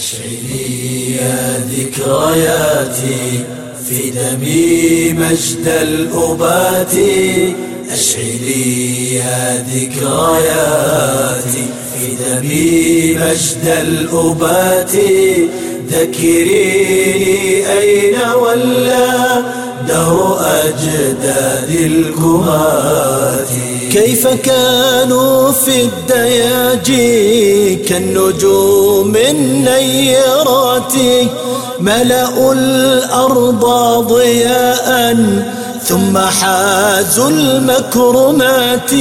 أشعلي يا ذكرياتي في دمي مجد الأبات. أشعلي يا ذكرياتي في دمي مجد الأبات. ذكريني أين ولى دهر أجداد الكمات. كيف كانوا في الدياجي كالنجوم النيرات. ملأوا الأرض ضياء ثم حازوا المكرمات.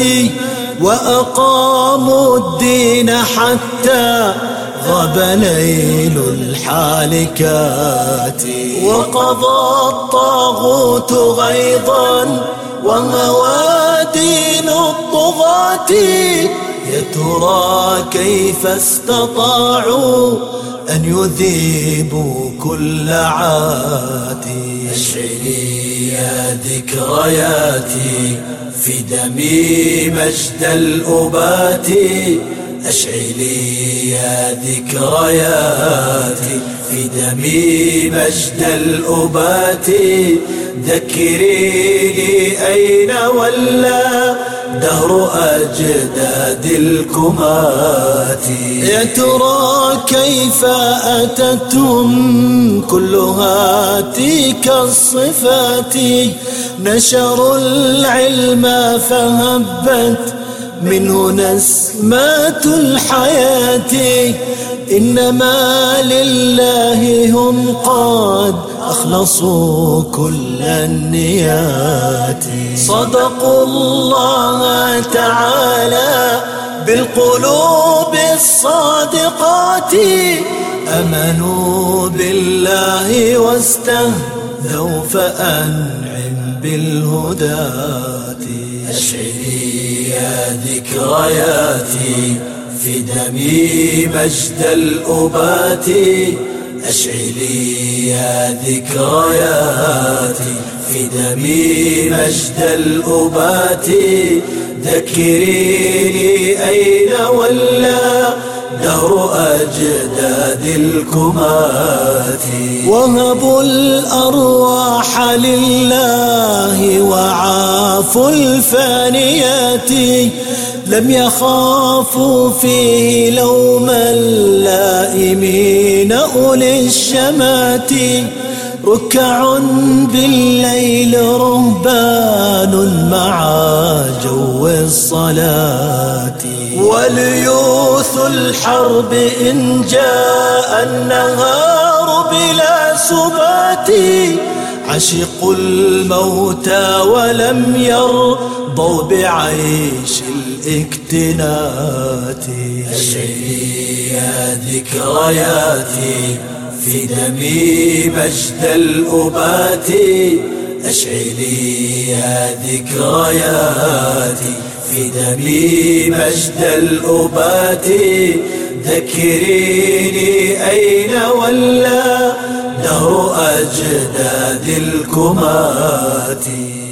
وأقاموا الدين حتى غاب ليل الحالكات. وقضى الطاغوت غيظا وموادين الطغاة. يا ترى كيف استطاعوا أن يذيبوا كل عات. أشعلي يا ذكرياتي في دمي مجد الأبات. أشعلي يا ذكرياتي في دمي مجد الأبات. ذكريني أين ولى دهر أجداد الكمات. يا ترى كيف أتتهم كلها تلك الصفات. نشروا العلم فهبت منه نسمات الحياة. إنما لله هم قد أخلصوا كل النيات. صدقوا الله تعالى بالقلوب الصادقات. أمنوا بالله واستهدوا فأنعم بالهداة. أشعلي يا ذكرياتي في دمي مجد الأبات. أشعلي يا ذكرياتي في دمي مجد الأبات. ذكريني أين ولى دهر أجداد الكمات. وهبوا الأرواح لله وعافوا الفانيات. لم يخافوا فيه لوم اللائمين أولي الشمات. ركع بالليل رهبان مع جو الصلاة. وليوث الحرب إن جاء النهار بلا سبات. عشقوا الموتى ولم يرضوا بعيش الاكتنات. أشعلي يا ذكرياتي في دمي مجد الأبات. أشعلي يا ذكرياتي في دمي مجد الأبات. ذكريني أين ولى دهر أجداد الكمات.